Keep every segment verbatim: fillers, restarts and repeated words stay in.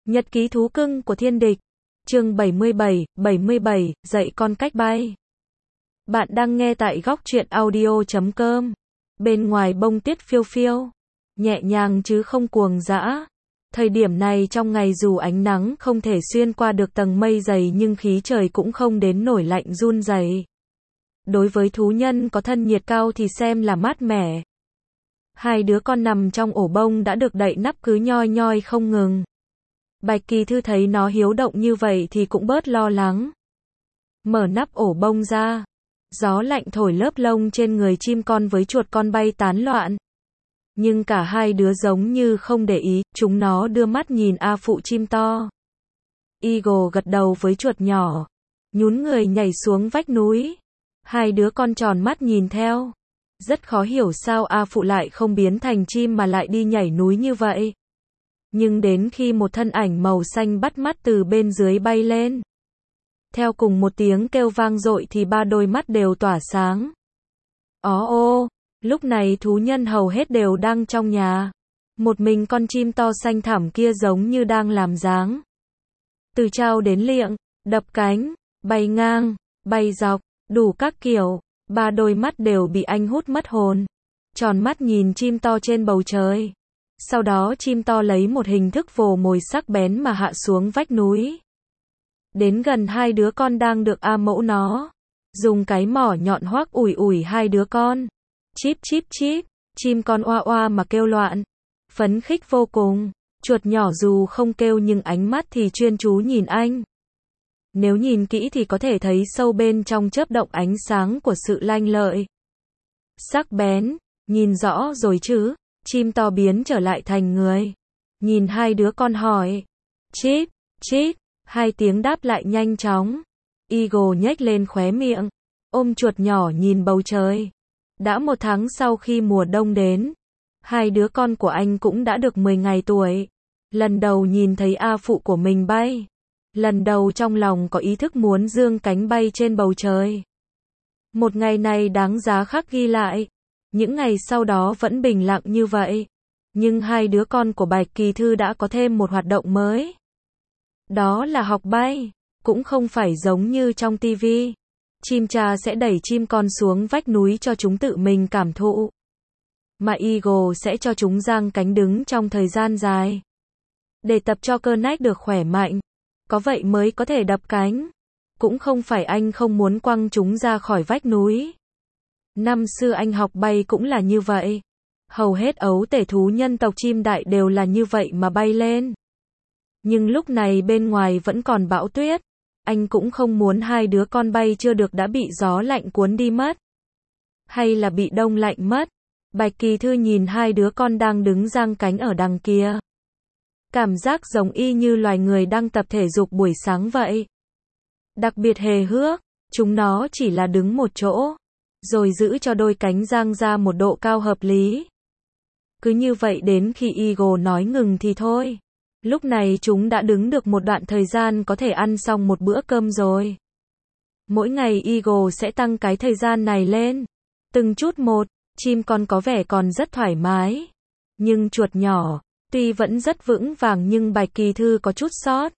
Nhật ký thú cưng của thiên địch. Chương bảy mươi bảy, bảy mươi bảy, dạy con cách bay. Bạn đang nghe tại góc truyện audio chấm com. Bên ngoài bông tuyết phiêu phiêu, nhẹ nhàng chứ không cuồng dã. Thời điểm này trong ngày dù ánh nắng không thể xuyên qua được tầng mây dày nhưng khí trời cũng không đến nổi lạnh run rẩy. Đối với thú nhân có thân nhiệt cao thì xem là mát mẻ. Hai đứa con nằm trong ổ bông đã được đậy nắp cứ nhoi nhoi không ngừng. Bạch Kỳ Thư thấy nó hiếu động như vậy thì cũng bớt lo lắng. Mở nắp ổ bông ra. Gió lạnh thổi lớp lông trên người chim con với chuột con bay tán loạn. Nhưng cả hai đứa giống như không để ý, chúng nó đưa mắt nhìn A Phụ chim to. Eagle gật đầu với chuột nhỏ, nhún người nhảy xuống vách núi. Hai đứa con tròn mắt nhìn theo. Rất khó hiểu sao A Phụ lại không biến thành chim mà lại đi nhảy núi như vậy. Nhưng đến khi một thân ảnh màu xanh bắt mắt từ bên dưới bay lên, theo cùng một tiếng kêu vang dội thì ba đôi mắt đều tỏa sáng. Ó ô, lúc này thú nhân hầu hết đều đang trong nhà. Một mình con chim to xanh thẳm kia giống như đang làm dáng. Từ trao đến liệng, đập cánh, bay ngang, bay dọc, đủ các kiểu, ba đôi mắt đều bị anh hút mất hồn. Tròn mắt nhìn chim to trên bầu trời. Sau đó chim to lấy một hình thức vồ mồi sắc bén mà hạ xuống vách núi. Đến gần hai đứa con đang được A Mẫu nó dùng cái mỏ nhọn hoác ủi ủi hai đứa con. Chíp chíp chíp, chim con oa oa mà kêu loạn, phấn khích vô cùng. Chuột nhỏ dù không kêu nhưng ánh mắt thì chuyên chú nhìn anh. Nếu nhìn kỹ thì có thể thấy sâu bên trong chớp động ánh sáng của sự lanh lợi. Sắc bén, nhìn rõ rồi chứ. Chim to biến trở lại thành người. Nhìn hai đứa con hỏi. Chíp, chíp, hai tiếng đáp lại nhanh chóng. Eagle nhếch lên khóe miệng, ôm chuột nhỏ nhìn bầu trời. Đã một tháng sau khi mùa đông đến, hai đứa con của anh cũng đã được mười ngày tuổi. Lần đầu nhìn thấy A Phụ của mình bay. Lần đầu trong lòng có ý thức muốn dương cánh bay trên bầu trời. Một ngày này đáng giá khắc ghi lại. Những ngày sau đó vẫn bình lặng như vậy. Nhưng hai đứa con của Bạch Kỳ Thư đã có thêm một hoạt động mới. Đó là học bay. Cũng không phải giống như trong tivi. Chim cha sẽ đẩy chim con xuống vách núi cho chúng tự mình cảm thụ. Mà Eagle sẽ cho chúng giang cánh đứng trong thời gian dài. Để tập cho cơ nách được khỏe mạnh. Có vậy mới có thể đập cánh. Cũng không phải anh không muốn quăng chúng ra khỏi vách núi. Năm xưa anh học bay cũng là như vậy. Hầu hết ấu tể thú nhân tộc chim đại đều là như vậy mà bay lên. Nhưng lúc này bên ngoài vẫn còn bão tuyết. Anh cũng không muốn hai đứa con bay chưa được đã bị gió lạnh cuốn đi mất. Hay là bị đông lạnh mất. Bạch Kỳ Thư nhìn hai đứa con đang đứng giang cánh ở đằng kia. Cảm giác giống y như loài người đang tập thể dục buổi sáng vậy. Đặc biệt hề hước, chúng nó chỉ là đứng một chỗ. Rồi giữ cho đôi cánh giang ra một độ cao hợp lý. Cứ như vậy đến khi Eagle nói ngừng thì thôi. Lúc này chúng đã đứng được một đoạn thời gian có thể ăn xong một bữa cơm rồi. Mỗi ngày Eagle sẽ tăng cái thời gian này lên. Từng chút một, chim con có vẻ còn rất thoải mái. Nhưng chuột nhỏ, tuy vẫn rất vững vàng nhưng Bạch Kỳ Thư có chút sót.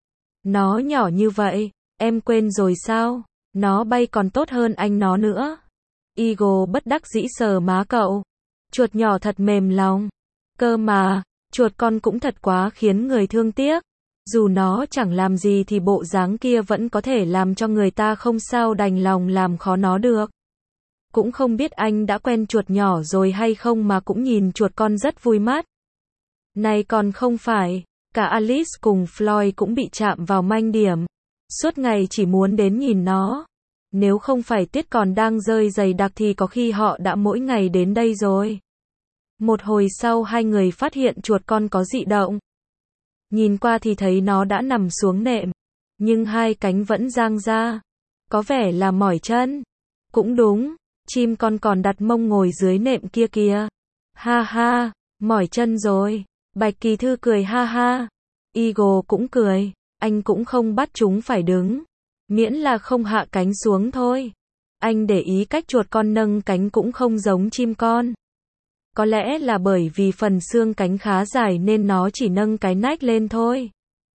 Nó nhỏ như vậy, em quên rồi sao? Nó bay còn tốt hơn anh nó nữa. Eagle bất đắc dĩ sờ má cậu. Chuột nhỏ thật mềm lòng. Cơ mà, chuột con cũng thật quá khiến người thương tiếc. Dù nó chẳng làm gì thì bộ dáng kia vẫn có thể làm cho người ta không sao đành lòng làm khó nó được. Cũng không biết anh đã quen chuột nhỏ rồi hay không mà cũng nhìn chuột con rất vui mắt. Này còn không phải, cả Alice cùng Floyd cũng bị chạm vào manh điểm. Suốt ngày chỉ muốn đến nhìn nó. Nếu không phải tuyết còn đang rơi dày đặc thì có khi họ đã mỗi ngày đến đây rồi. Một hồi sau hai người phát hiện chuột con có dị động. Nhìn qua thì thấy nó đã nằm xuống nệm. Nhưng hai cánh vẫn giang ra. Có vẻ là mỏi chân. Cũng đúng, chim con còn đặt mông ngồi dưới nệm kia kìa. Ha ha, mỏi chân rồi. Bạch Kỳ Thư cười ha ha. Eagle cũng cười. Anh cũng không bắt chúng phải đứng. Miễn là không hạ cánh xuống thôi. Anh để ý cách chuột con nâng cánh cũng không giống chim con. Có lẽ là bởi vì phần xương cánh khá dài nên nó chỉ nâng cái nách lên thôi.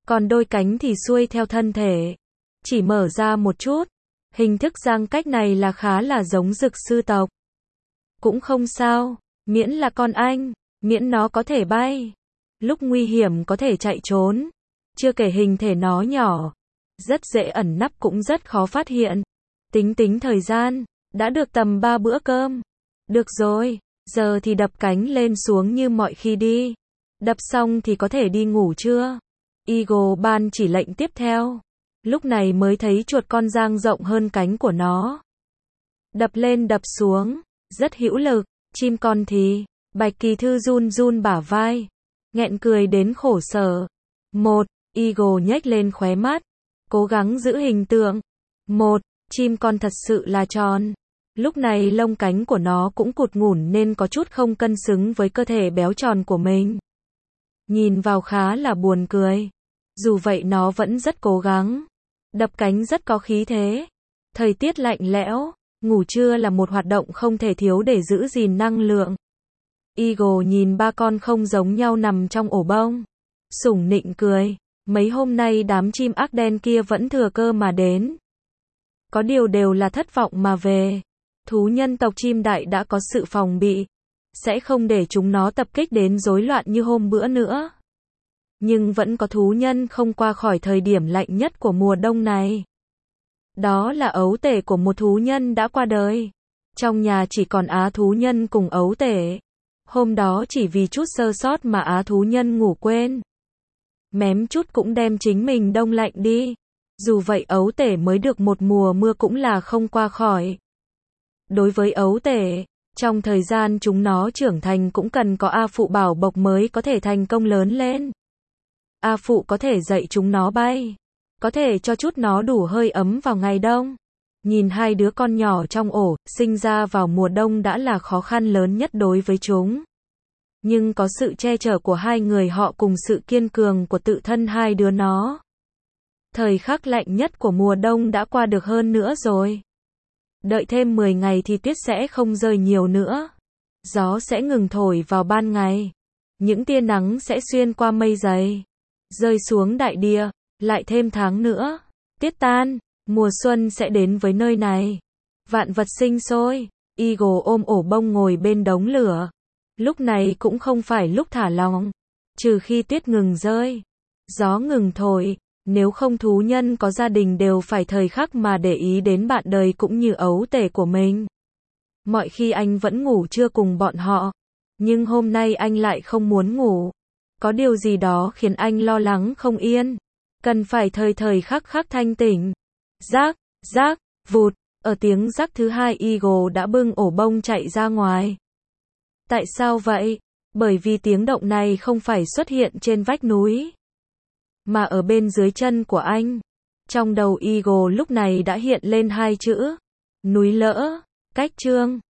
còn đôi cánh thì xuôi theo thân thể, chỉ mở ra một chút. Hình thức giang cách này là khá là giống Dực sư tộc. Cũng không sao, miễn là con anh, miễn nó có thể bay, lúc nguy hiểm có thể chạy trốn. Chưa kể hình thể nó nhỏ, rất dễ ẩn nấp cũng rất khó phát hiện. Tính tính thời gian, đã được tầm ba bữa cơm. Được rồi, giờ thì đập cánh lên xuống như mọi khi đi. Đập xong thì có thể đi ngủ chưa? Eagle ban chỉ lệnh tiếp theo. Lúc này mới thấy chuột con dang rộng hơn cánh của nó. Đập lên đập xuống, rất hữu lực. Chim con thì, Bạch Kỳ Thư run run bả vai, nghẹn cười đến khổ sở. Một, Eagle nhếch lên khóe mắt, cố gắng giữ hình tượng. Một, chim con thật sự là tròn. Lúc này lông cánh của nó cũng cụt ngủn nên có chút không cân xứng với cơ thể béo tròn của mình. Nhìn vào khá là buồn cười. Dù vậy nó vẫn rất cố gắng. Đập cánh rất có khí thế. Thời tiết lạnh lẽo, ngủ trưa là một hoạt động không thể thiếu để giữ gìn năng lượng. Eagle nhìn ba con không giống nhau nằm trong ổ bông, sủng nịnh cười. Mấy hôm nay đám chim ác đen kia vẫn thừa cơ mà đến. Có điều đều là thất vọng mà về. Thú nhân tộc chim đại đã có sự phòng bị, sẽ không để chúng nó tập kích đến rối loạn như hôm bữa nữa. Nhưng vẫn có thú nhân không qua khỏi thời điểm lạnh nhất của mùa đông này. Đó là ấu tể của một thú nhân đã qua đời. Trong nhà chỉ còn á thú nhân cùng ấu tể. Hôm đó chỉ vì chút sơ sót mà á thú nhân ngủ quên. Mém chút cũng đem chính mình đông lạnh đi. Dù vậy ấu tể mới được một mùa mưa cũng là không qua khỏi. Đối với ấu tể, trong thời gian chúng nó trưởng thành cũng cần có A Phụ bảo bọc mới có thể thành công lớn lên. A Phụ có thể dạy chúng nó bay, có thể cho chút nó đủ hơi ấm vào ngày đông. Nhìn hai đứa con nhỏ trong ổ, sinh ra vào mùa đông đã là khó khăn lớn nhất đối với chúng. Nhưng có sự che chở của hai người họ cùng sự kiên cường của tự thân hai đứa nó. Thời khắc lạnh nhất của mùa đông đã qua được hơn nữa rồi. Đợi thêm mười ngày thì tuyết sẽ không rơi nhiều nữa. Gió sẽ ngừng thổi vào ban ngày. Những tia nắng sẽ xuyên qua mây dày, rơi xuống đại địa. Lại thêm tháng nữa, tiết tan, mùa xuân sẽ đến với nơi này. Vạn vật sinh sôi. Eagle ôm ổ bông ngồi bên đống lửa. Lúc này cũng không phải lúc thả lỏng, trừ khi tuyết ngừng rơi, gió ngừng thổi. Nếu không thú nhân có gia đình đều phải thời khắc mà để ý đến bạn đời cũng như ấu tể của mình. Mọi khi anh vẫn ngủ trưa cùng bọn họ, nhưng hôm nay anh lại không muốn ngủ. Có điều gì đó khiến anh lo lắng không yên, cần phải thời thời khắc khắc thanh tỉnh. Rác, rác, vụt, ở tiếng rắc thứ hai Eagle đã bưng ổ bông chạy ra ngoài. Tại sao vậy? Bởi vì tiếng động này không phải xuất hiện trên vách núi, mà ở bên dưới chân của anh. Trong đầu Eagle lúc này đã hiện lên hai chữ, núi lỡ. Cách chương